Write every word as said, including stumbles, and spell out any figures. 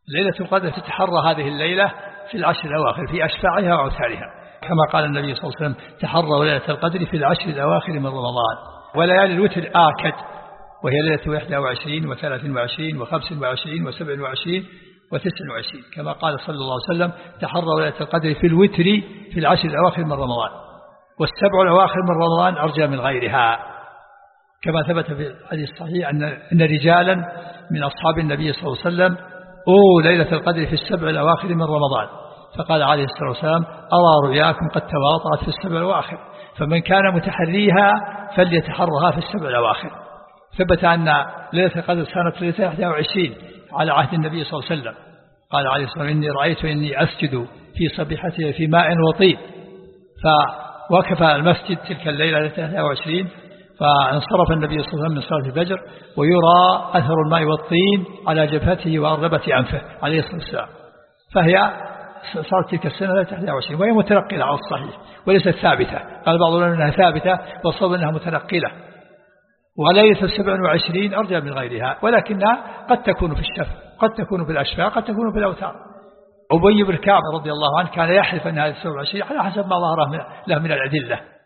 ليلة القدر تتحرى هذه الليلة في العشر الأواخر في أشفاعها وأوتارها، كما قال النبي صلى الله عليه وسلم تحروا ليلة القدر في العشر الأواخر من رمضان. وليالي الوتر آكد، وهي ليلة واحد وعشرين وثلاث وعشرين وخمس وعشرين وسبع وعشرين وتسع وعشرين، كما قال صلى الله عليه وسلم تحروا ليلة القدر في الوتر في العشر الأواخر من رمضان، والسبع الأواخر من رمضان أرجى من غيرها، كما ثبت في الحديث الصحيح أن رجالا من أصحاب النبي صلى الله عليه وسلم أوه ليلة القدر في السبع الأواخر من رمضان، فقال عليه الصلاة والسلام أرى رؤياكم قد تواطأت في السبع الأواخر، فمن كان متحريها فليتحرها في السبع الأواخر. ثبت أن ليلة القدر كانت ليلة واحد وعشرين على عهد النبي صلى الله عليه وسلم، قال عليه الصلاة والسلام إني رأيت إني أسجد في صبيحته في ماء وطين، فوقف المسجد تلك الليلة ليلة واحد وعشرين، فانصرف النبي صلى الله عليه وسلم من صلاة الفجر ويرى أثر الماء والطين على جبهته وأرغبة أنفه عليه الصلاة والسلام، فهي صارت تلك السنة ليلة واحد وعشرين، وهي متنقلة على الصحيح وليست ثابتة، قال بعضهم أنها ثابتة والصواب أنها متنقلة. وليلة السبع وعشرين أرجى من غيرها، ولكنها قد تكون في الشفع، قد تكون في الأشفاع، قد تكون في الأوتار. أبي بن كعب رضي الله عنه كان يحلف أنها السبع وعشرين على حسب ما ظهر له من الأدلة.